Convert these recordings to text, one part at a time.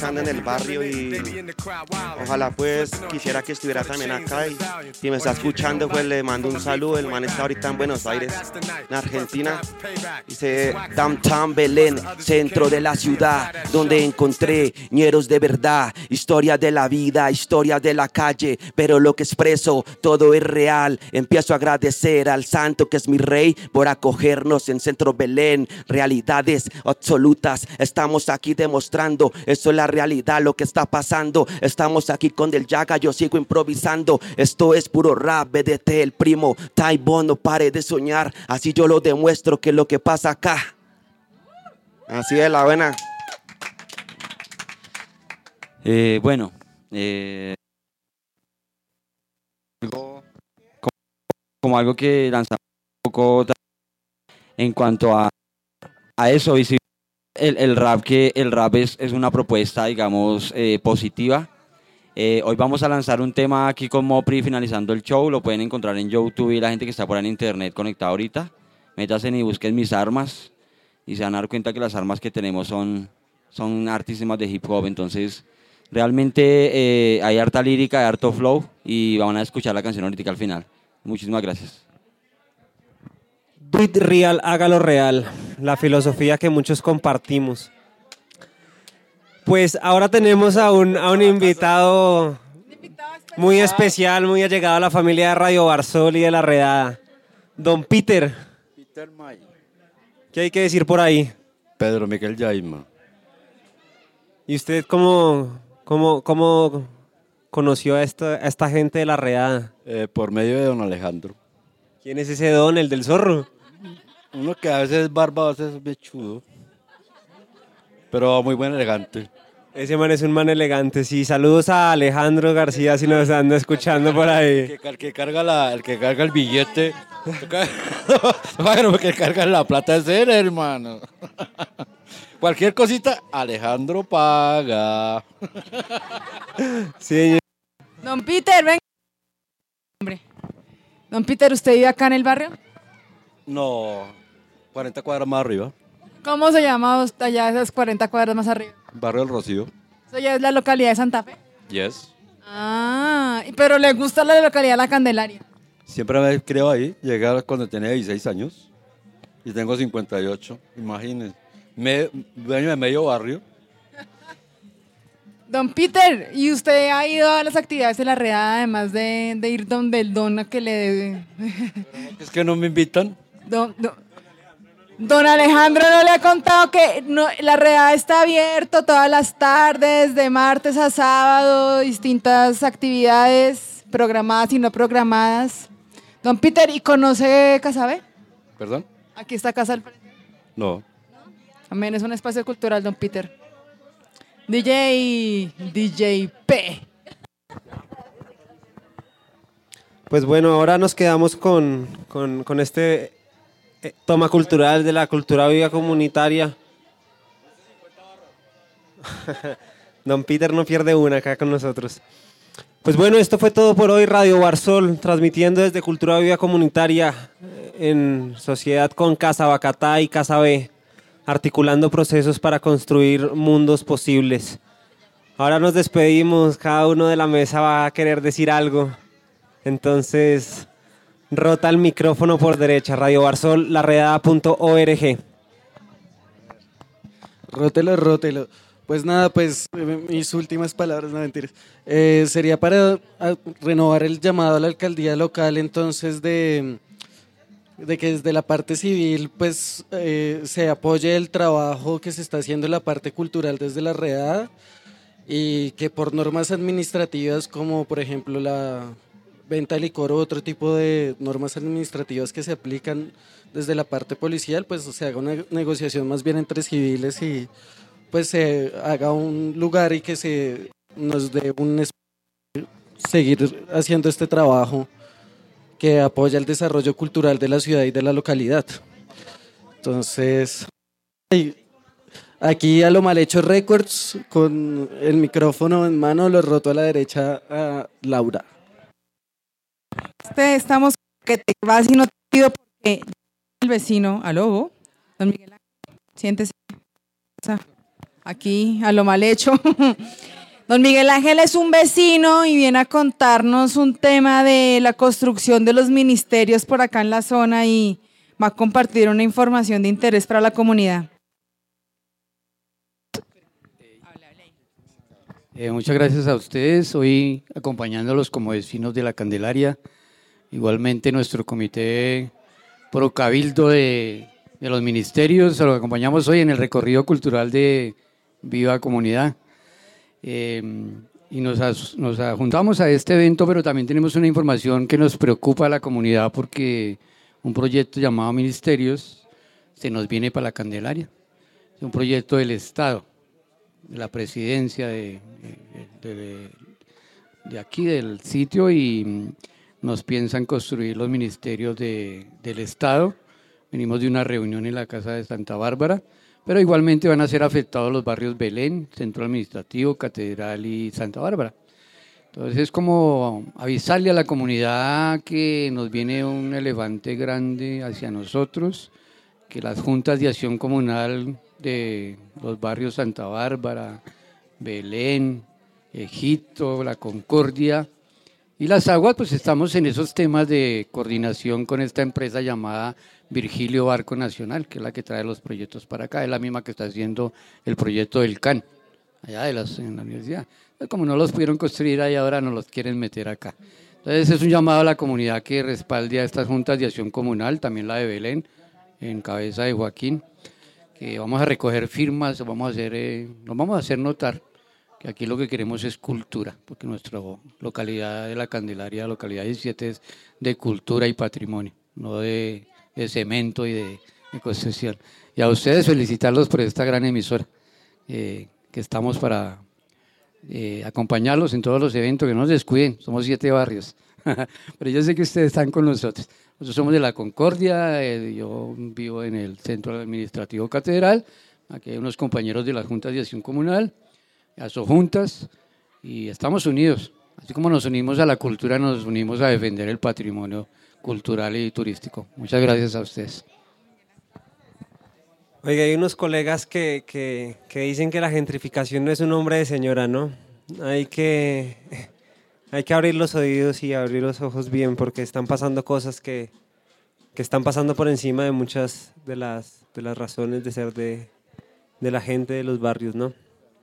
escuchando en el barrio y ojalá pues quisiera que estuviera también acá y si me está escuchando pues le mando un saludo. El man está ahorita en Buenos Aires, en Argentina. Dice Downtown Belén, centro de la ciudad, donde encontré ñeros de verdad, historia de la vida, historia de la calle, pero lo que expreso todo es real. Empiezo a agradecer al santo que es mi rey por acogernos en Centro Belén. Realidades absolutas, estamos aquí demostrando, eso es la realidad, lo que está pasando. Estamos aquí con Del Yaga, yo sigo improvisando. Esto es puro rap, BDT, el primo Taibon, no pare de soñar. Así yo lo demuestro que es lo que pasa acá. Así es la buena. Bueno, como algo que lanzamos un poco en cuanto a eso, el rap es una propuesta, digamos, positiva. Hoy vamos a lanzar un tema aquí con Mopri finalizando el show, lo pueden encontrar en YouTube y la gente que está por ahí en internet conectada ahorita, métanse y busquen mis armas y se van a dar cuenta que las armas que tenemos son artísimas de hip hop, entonces realmente hay harta lírica, hay harto flow y van a escuchar la canción ahorita al final. Muchísimas gracias. Do it real, hágalo real, la filosofía que muchos compartimos. Pues ahora tenemos a un invitado muy especial, muy allegado a la familia de Radio Barsol y de La Redada. Don Peter. Peter May. ¿Qué hay que decir por ahí? Pedro Miguel Yaima. ¿Y usted cómo conoció a esta gente de La Redada? Por medio de don Alejandro. ¿Quién es ese don, el del zorro? Uno que a veces es barba, a veces es mechudo. Pero muy buen elegante. Ese man es un man elegante, sí. Saludos a Alejandro García si nos anda escuchando por ahí. El que carga el billete. Bueno, porque carga la plata es él, hermano. Cualquier cosita, Alejandro paga. Sí. Don Peter, ven. Hombre. Don Peter, ¿usted vive acá en el barrio? No, 40 cuadras más arriba. ¿Cómo se llama usted allá esas 40 cuadras más arriba? Barrio del Rocío. ¿Eso ya es la localidad de Santa Fe? Yes. Ah, pero ¿le gusta la localidad de La Candelaria? Siempre me creo ahí. Llegué cuando tenía 16 años. Y tengo 58. Imagínense. Dueño de medio barrio. Don Peter, ¿y usted ha ido a las actividades de La Redada además de ir donde el don a que le... Es que no me invitan. Don Alejandro no le ha contado que La Redada está abierto todas las tardes, de martes a sábado, distintas actividades programadas y no programadas. Don Peter, ¿y conoce Casabe? ¿Perdón? Aquí está Casa del Frente. No. Amén, es un espacio cultural, don Peter. DJ P. Pues bueno, ahora nos quedamos con este toma cultural de la cultura viva comunitaria. Don Peter no pierde una acá con nosotros. Pues bueno, esto fue todo por hoy. Radio Barsol, transmitiendo desde Cultura Viva Comunitaria en sociedad con Casa Bacatá y Casa B, articulando procesos para construir mundos posibles. Ahora nos despedimos, cada uno de la mesa va a querer decir algo. Entonces, rota el micrófono por derecha, Radio Barsol, laredada.org. Rótelo. Pues nada, mis últimas palabras, no mentiras. Sería para renovar el llamado a la alcaldía local, entonces, de que desde la parte civil pues se apoye el trabajo que se está haciendo en la parte cultural desde La Redada y que por normas administrativas como por ejemplo la venta de licor u otro tipo de normas administrativas que se aplican desde la parte policial, pues se haga una negociación más bien entre civiles y pues se haga un lugar y que se nos dé un espacio seguir haciendo este trabajo que apoya el desarrollo cultural de la ciudad y de la localidad. Entonces, aquí a lo mal hecho Records, con el micrófono en mano, lo roto a la derecha a Laura. Estamos que te vas y no te pido porque el vecino, aló, don Miguel Ángel, siéntese. aquí a lo mal hecho. Don Miguel Ángel es un vecino y viene a contarnos un tema de la construcción de los ministerios por acá en la zona y va a compartir una información de interés para la comunidad. Muchas gracias a ustedes, hoy acompañándolos como vecinos de la Candelaria, igualmente nuestro comité pro cabildo de los ministerios, lo acompañamos hoy en el recorrido cultural de Viva Comunidad. Y nos juntamos a este evento, pero también tenemos una información que nos preocupa a la comunidad porque un proyecto llamado Ministerios se nos viene para la Candelaria. Es un proyecto del Estado, de la presidencia de aquí, del sitio, y nos piensan construir los ministerios del Estado. Venimos de una reunión en la Casa de Santa Bárbara, pero igualmente van a ser afectados los barrios Belén, Centro Administrativo, Catedral y Santa Bárbara. Entonces es como avisarle a la comunidad que nos viene un elefante grande hacia nosotros, que las juntas de acción comunal de los barrios Santa Bárbara, Belén, Egipto, La Concordia y Las Aguas, pues estamos en esos temas de coordinación con esta empresa llamada Virgilio Barco Nacional, que es la que trae los proyectos para acá, es la misma que está haciendo el proyecto del CAN, allá en la universidad. Entonces, como no los pudieron construir allá, ahora nos los quieren meter acá. Entonces es un llamado a la comunidad que respalde a estas juntas de acción comunal, también la de Belén, en cabeza de Joaquín, que vamos a recoger firmas, nos vamos a hacer notar que aquí lo que queremos es cultura, porque nuestra localidad de La Candelaria, localidad 17, es de cultura y patrimonio, no de cemento y de construcción. Y a ustedes felicitarlos por esta gran emisora, que estamos para acompañarlos en todos los eventos, que no nos descuiden, somos 7 barrios, pero yo sé que ustedes están con nosotros. Nosotros somos de La Concordia, yo vivo en el Centro Administrativo Catedral, aquí hay unos compañeros de las Juntas de Acción Comunal, juntas, y estamos unidos. Así como nos unimos a la cultura, nos unimos a defender el patrimonio cultural y turístico. Muchas gracias a ustedes. Oiga, hay unos colegas que dicen que la gentrificación no es un nombre de señora, ¿no? Hay que abrir los oídos y abrir los ojos bien, porque están pasando cosas que están pasando por encima de muchas de las razones de ser de la gente de los barrios, ¿no?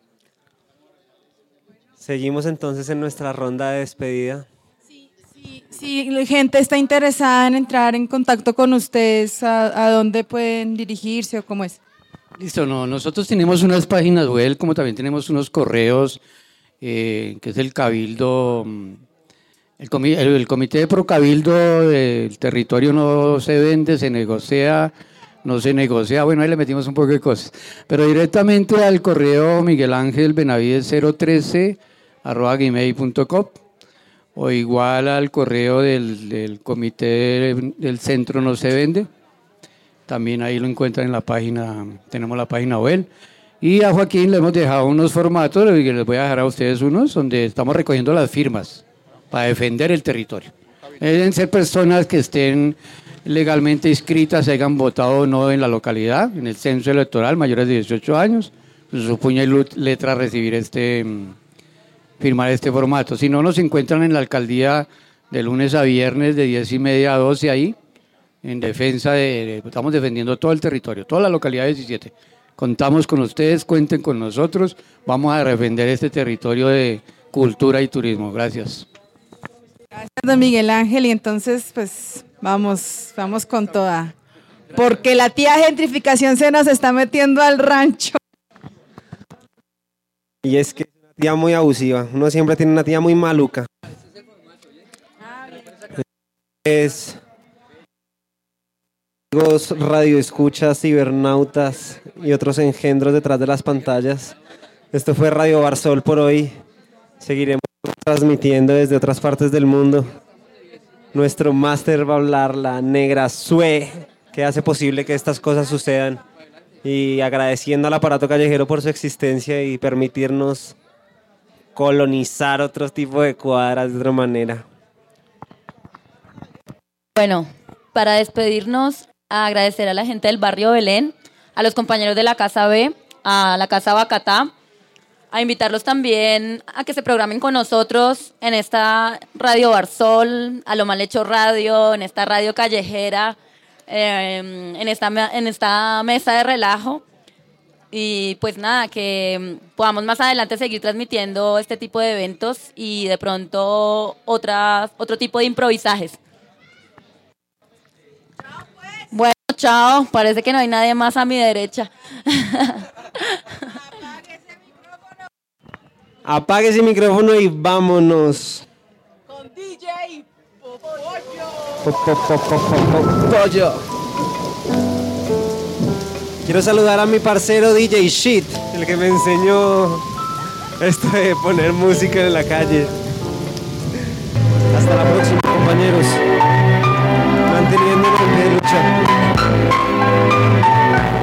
Seguimos entonces en nuestra ronda de despedida. Si la gente está interesada en entrar en contacto con ustedes, ¿a dónde pueden dirigirse o cómo es? Listo, no, nosotros tenemos unas páginas web, como también tenemos unos correos, que es el Cabildo, el Comité de Pro Cabildo, el territorio no se vende, se negocia, no se negocia, bueno, ahí le metimos un poco de cosas, pero directamente al correo Miguel Ángel Benavides 013 @gmail.com, o igual al correo del Comité del Centro No Se Vende, también ahí lo encuentran en la página, tenemos la página web. Y a Joaquín le hemos dejado unos formatos, que les voy a dejar a ustedes unos, donde estamos recogiendo las firmas para defender el territorio. Deben ser personas que estén legalmente inscritas, se hayan votado o no en la localidad, en el censo electoral, mayores de 18 años, su puño y letra recibir firmar este formato. Si no, nos encuentran en la alcaldía de lunes a viernes de 10:30 a 12 ahí, en defensa estamos defendiendo todo el territorio, toda la localidad 17. Contamos con ustedes, cuenten con nosotros, vamos a defender este territorio de cultura y turismo. Gracias. Gracias, don Miguel Ángel, y entonces pues vamos con toda, porque la tía gentrificación se nos está metiendo al rancho. Y es que es una tía muy abusiva, uno siempre tiene una tía muy maluca. Es amigos radioescuchas, cibernautas y otros engendros detrás de las pantallas. Esto fue Radio Barsol por hoy. Seguiremos transmitiendo desde otras partes del mundo. Nuestro máster va a hablar, la negra Sue, que hace posible que estas cosas sucedan. Y agradeciendo al aparato callejero por su existencia y permitirnos colonizar otro tipo de cuadras de otra manera. Bueno, para despedirnos, agradecer a la gente del barrio Belén, a los compañeros de la Casa B, a la Casa Bacatá, a invitarlos también a que se programen con nosotros en esta Radio Barsol, a Lo Mal Hecho Radio, en esta radio callejera, en esta mesa de relajo. Y pues nada, que podamos más adelante seguir transmitiendo este tipo de eventos y de pronto otro tipo de improvisajes. Bueno, chao. Parece que no hay nadie más a mi derecha. Apague ese micrófono y vámonos. Con DJ Pollo. Quiero saludar a mi parcero DJ Shit, el que me enseñó esto de poner música en la calle. Hasta la próxima, compañeros. Manteniéndonos en pie de lucha.